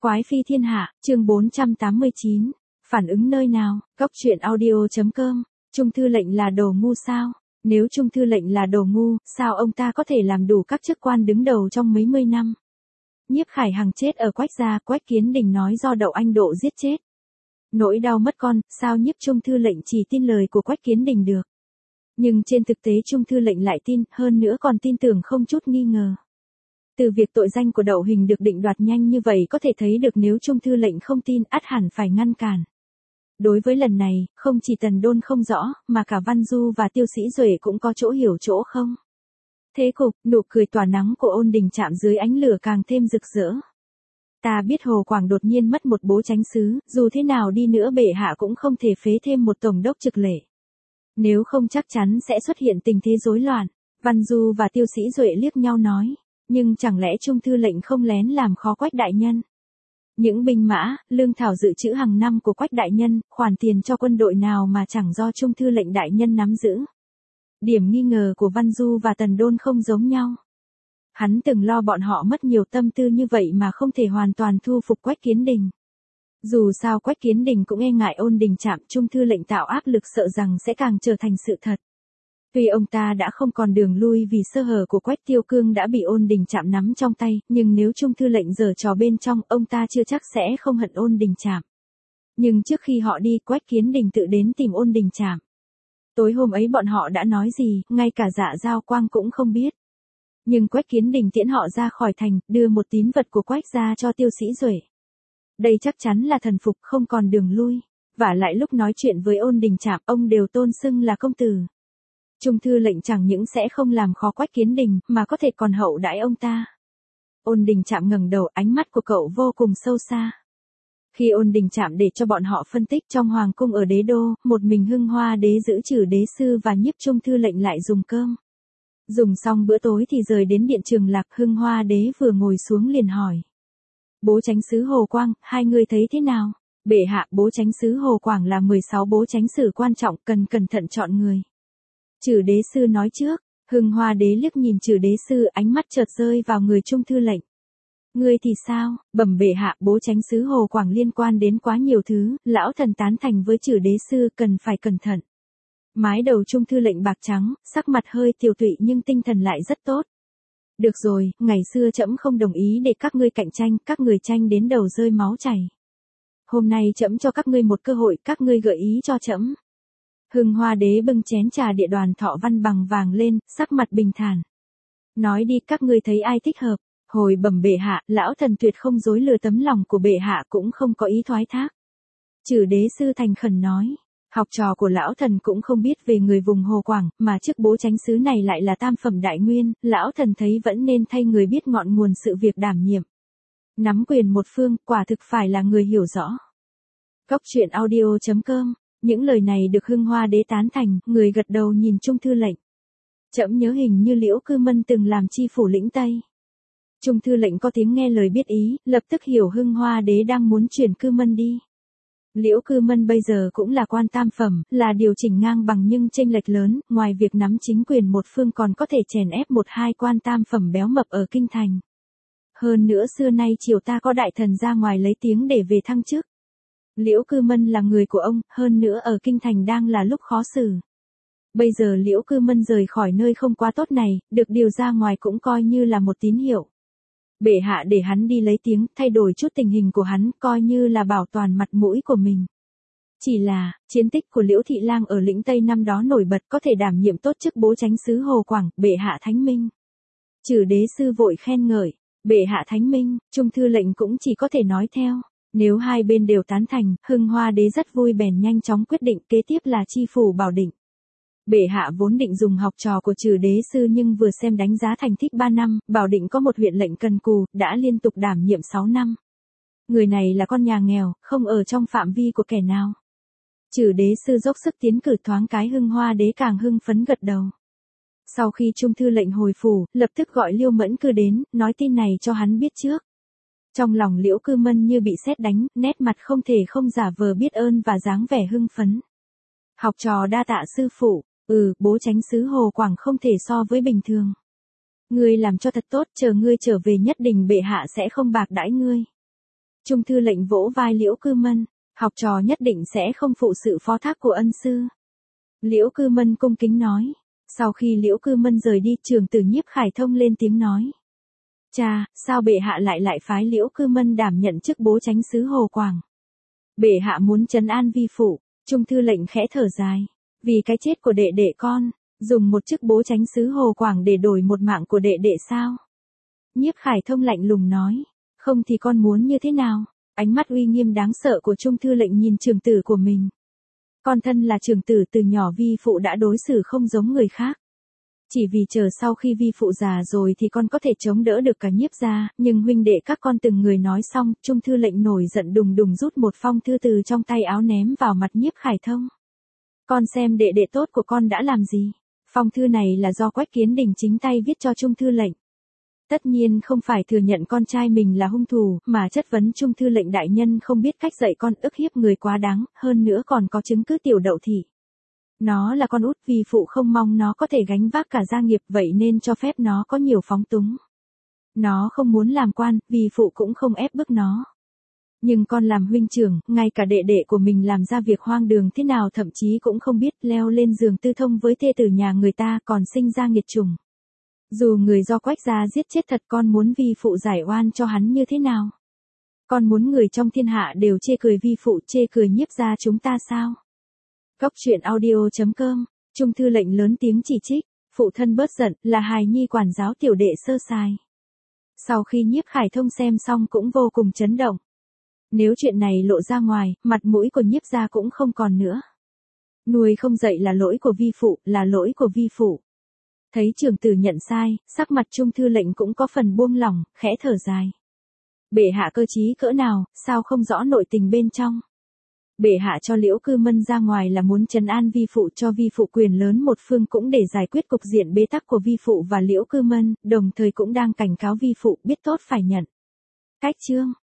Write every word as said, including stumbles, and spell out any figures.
Quái phi thiên hạ, chương bốn trăm tám mươi chín. Phản ứng nơi nào? Góc truyện audio.com. Trung thư lệnh là đồ ngu sao? Nếu Trung thư lệnh là đồ ngu, sao ông ta có thể làm đủ các chức quan đứng đầu trong mấy mươi năm? Nhiếp Khải Hằng chết ở Quách gia, Quách Kiến Đình nói do Đậu Anh Độ giết chết. Nỗi đau mất con, sao nhiếp Trung thư lệnh chỉ tin lời của Quách Kiến Đình được? Nhưng trên thực tế Trung thư lệnh lại tin, hơn nữa còn tin tưởng không chút nghi ngờ. Từ việc tội danh của Đậu Hình được định đoạt nhanh như vậy có thể thấy được nếu Trung thư lệnh không tin ắt hẳn phải ngăn cản. Đối với lần này, không chỉ Tần Đôn không rõ, mà cả Văn Du và Tiêu Sĩ Duệ cũng có chỗ hiểu chỗ không. Thế cục, nụ cười tỏa nắng của Ôn Đình chạm dưới ánh lửa càng thêm rực rỡ. Ta biết Hồ Quảng đột nhiên mất một bố chánh xứ, dù thế nào đi nữa bệ hạ cũng không thể phế thêm một tổng đốc trực lệ. Nếu không chắc chắn sẽ xuất hiện tình thế rối loạn. Văn Du và Tiêu Sĩ Duệ liếc nhau nói. Nhưng chẳng lẽ Trung thư lệnh không lén làm khó Quách đại nhân? Những binh mã, lương thảo dự trữ hàng năm của Quách đại nhân, khoản tiền cho quân đội nào mà chẳng do Trung thư lệnh đại nhân nắm giữ? Điểm nghi ngờ của Văn Du và Tần Đôn không giống nhau. Hắn từng lo bọn họ mất nhiều tâm tư như vậy mà không thể hoàn toàn thu phục Quách Kiến Đình. Dù sao Quách Kiến Đình cũng e ngại Ôn Đình chạm, Trung thư lệnh tạo áp lực sợ rằng sẽ càng trở thành sự thật. Tuy ông ta đã không còn đường lui vì sơ hở của Quách Tiêu Cương đã bị Ôn Đình chạm nắm trong tay, nhưng nếu Trung thư lệnh giở trò bên trong, ông ta chưa chắc sẽ không hận Ôn Đình chạm. Nhưng trước khi họ đi, Quách Kiến Đình tự đến tìm Ôn Đình chạm. Tối hôm ấy bọn họ đã nói gì, ngay cả Dạ Giao Quang cũng không biết. Nhưng Quách Kiến Đình tiễn họ ra khỏi thành, đưa một tín vật của Quách gia cho Tiêu Sĩ Duệ. Đây chắc chắn là thần phục, không còn đường lui. Vả lại lúc nói chuyện với Ôn Đình chạm, ông đều tôn xưng là công tử. Trung thư lệnh chẳng những sẽ không làm khó Quách Kiến Đình, mà có thể còn hậu đãi ông ta. Ôn Đình chạm ngẩng đầu, ánh mắt của cậu vô cùng sâu xa. Khi Ôn Đình chạm để cho bọn họ phân tích trong hoàng cung ở đế đô, một mình Hưng Hoa đế giữ trừ đế sư và nhiếp Trung thư lệnh lại dùng cơm. Dùng xong bữa tối thì rời đến điện Trường Lạc. Hưng Hoa đế vừa ngồi xuống liền hỏi. Bố chánh sứ Hồ Quang, hai người thấy thế nào? Bệ hạ, bố chánh sứ Hồ Quảng là mười sáu bố chánh sử quan trọng, cần cẩn thận chọn người. Trừ đế sư nói trước. Hưng Hoa đế liếc nhìn Trừ đế sư, ánh mắt chợt rơi vào người Trung thư lệnh. Ngươi thì sao? Bẩm bệ hạ, bố chánh sứ Hồ Quảng liên quan đến quá nhiều thứ, lão thần tán thành với Trừ đế sư, cần phải cẩn thận. Mái đầu Trung thư lệnh bạc trắng, sắc mặt hơi tiều tụy nhưng tinh thần lại rất tốt. Được rồi, ngày xưa trẫm không đồng ý để các ngươi cạnh tranh, các người tranh đến đầu rơi máu chảy. Hôm nay trẫm cho các ngươi một cơ hội, các ngươi gợi ý cho trẫm. Hưng Hoa đế bưng chén trà địa đoàn thọ văn bằng vàng lên, sắc mặt bình thản. Nói đi, các ngươi thấy ai thích hợp? Hồi bẩm bệ hạ, lão thần tuyệt không dối lừa tấm lòng của bệ hạ, cũng không có ý thoái thác. Trừ đế sư thành khẩn nói. Học trò của lão thần cũng không biết về người vùng Hồ Quảng, mà chức bố chánh sứ này lại là tam phẩm đại nguyên, lão thần thấy vẫn nên thay người biết ngọn nguồn sự việc đảm nhiệm. Nắm quyền một phương, quả thực phải là người hiểu rõ. Góc truyện audio.com. Những lời này được Hưng Hoa đế tán thành, người gật đầu nhìn Trung thư lệnh. Trẫm nhớ hình như Liễu Cư Mân từng làm chi phủ lĩnh Tây. Trung thư lệnh có tiếng nghe lời biết ý, lập tức hiểu Hưng Hoa đế đang muốn chuyển Cư Mân đi. Liễu Cư Mân bây giờ cũng là quan tam phẩm, là điều chỉnh ngang bằng nhưng chênh lệch lớn, ngoài việc nắm chính quyền một phương còn có thể chèn ép một hai quan tam phẩm béo mập ở kinh thành. Hơn nữa xưa nay triều ta có đại thần ra ngoài lấy tiếng để về thăng chức. Liễu Cư Mân là người của ông, hơn nữa ở kinh thành đang là lúc khó xử. Bây giờ Liễu Cư Mân rời khỏi nơi không quá tốt này, được điều ra ngoài cũng coi như là một tín hiệu. Bệ hạ để hắn đi lấy tiếng, thay đổi chút tình hình của hắn, coi như là bảo toàn mặt mũi của mình. Chỉ là, chiến tích của Liễu Thị Lang ở lĩnh Tây năm đó nổi bật, có thể đảm nhiệm tốt chức bố chánh sứ Hồ Quảng, bệ hạ thánh minh. Trừ đế sư vội khen ngợi, bệ hạ thánh minh, Trung thư lệnh cũng chỉ có thể nói theo. Nếu hai bên đều tán thành, Hưng Hoa đế rất vui bèn nhanh chóng quyết định, kế tiếp là chi phủ Bảo Định. Bệ hạ vốn định dùng học trò của Trừ đế sư nhưng vừa xem đánh giá thành tích ba năm, Bảo Định có một huyện lệnh cần cù, đã liên tục đảm nhiệm sáu năm. Người này là con nhà nghèo, không ở trong phạm vi của kẻ nào. Trừ đế sư dốc sức tiến cử, thoáng cái Hưng Hoa đế càng hưng phấn gật đầu. Sau khi Trung thư lệnh hồi phủ, lập tức gọi Liêu Mẫn Cư đến, nói tin này cho hắn biết trước. Trong lòng Liễu Cư Mân như bị sét đánh, nét mặt không thể không giả vờ biết ơn và dáng vẻ hưng phấn. Học trò đa tạ sư phụ, ừ, bố chánh sứ Hồ Quảng không thể so với bình thường. Ngươi làm cho thật tốt, chờ ngươi trở về nhất định bệ hạ sẽ không bạc đãi ngươi. Trung thư lệnh vỗ vai Liễu Cư Mân, học trò nhất định sẽ không phụ sự phó thác của ân sư. Liễu Cư Mân cung kính nói. Sau khi Liễu Cư Mân rời đi, trưởng tử Nhiếp Khải Thông lên tiếng nói. Cha, sao bệ hạ lại lại phái Liễu Cư Mân đảm nhận chức bố chánh sứ Hồ Quảng? Bệ hạ muốn trấn an vi phụ. Trung thư lệnh khẽ thở dài. Vì cái chết của đệ đệ con, dùng một chức bố chánh sứ Hồ Quảng để đổi một mạng của đệ đệ sao? Nhiếp Khải Thông lạnh lùng nói. Không thì con muốn như thế nào? Ánh mắt uy nghiêm đáng sợ của Trung thư lệnh nhìn trưởng tử của mình. Con thân là trưởng tử, từ nhỏ vi phụ đã đối xử không giống người khác. Chỉ vì chờ sau khi vi phụ già rồi thì con có thể chống đỡ được cả Nhiếp gia, nhưng huynh đệ các con từng người nói xong, Trung thư lệnh nổi giận đùng đùng rút một phong thư từ trong tay áo ném vào mặt Nhiếp Khải Thông. Con xem đệ đệ tốt của con đã làm gì? Phong thư này là do Quách Kiến Đình chính tay viết cho Trung thư lệnh. Tất nhiên không phải thừa nhận con trai mình là hung thủ, mà chất vấn Trung thư lệnh đại nhân không biết cách dạy con, ức hiếp người quá đáng, hơn nữa còn có chứng cứ tiểu đậu thị. Nó là con út, vì phụ không mong nó có thể gánh vác cả gia nghiệp, vậy nên cho phép nó có nhiều phóng túng. Nó không muốn làm quan, vì phụ cũng không ép bức nó. Nhưng con làm huynh trưởng, ngay cả đệ đệ của mình làm ra việc hoang đường thế nào thậm chí cũng không biết, leo lên giường tư thông với thê tử nhà người ta, còn sinh ra nghiệt chủng. Dù người do Quách gia giết chết thật, con muốn vi phụ giải oan cho hắn như thế nào? Con muốn người trong thiên hạ đều chê cười vi phụ, chê cười Nhiếp gia chúng ta sao? Góc truyện audio chấm com, Trung thư lệnh lớn tiếng chỉ trích, phụ thân bớt giận, là hài nhi quản giáo tiểu đệ sơ sài. Sau khi Nhiếp Khải Thông xem xong cũng vô cùng chấn động. Nếu chuyện này lộ ra ngoài, mặt mũi của Nhiếp gia cũng không còn nữa. Nuôi không dậy là lỗi của vi phụ, là lỗi của vi phụ. Thấy trưởng tử nhận sai, sắc mặt Trung thư lệnh cũng có phần buông lỏng, khẽ thở dài. Bệ hạ cơ trí cỡ nào, sao không rõ nội tình bên trong? Bệ hạ cho Liễu Cư Mân ra ngoài là muốn trấn an vi phụ, cho vi phụ quyền lớn một phương, cũng để giải quyết cục diện bế tắc của vi phụ và Liễu Cư Mân, đồng thời cũng đang cảnh cáo vi phụ biết tốt phải nhận. Cách chương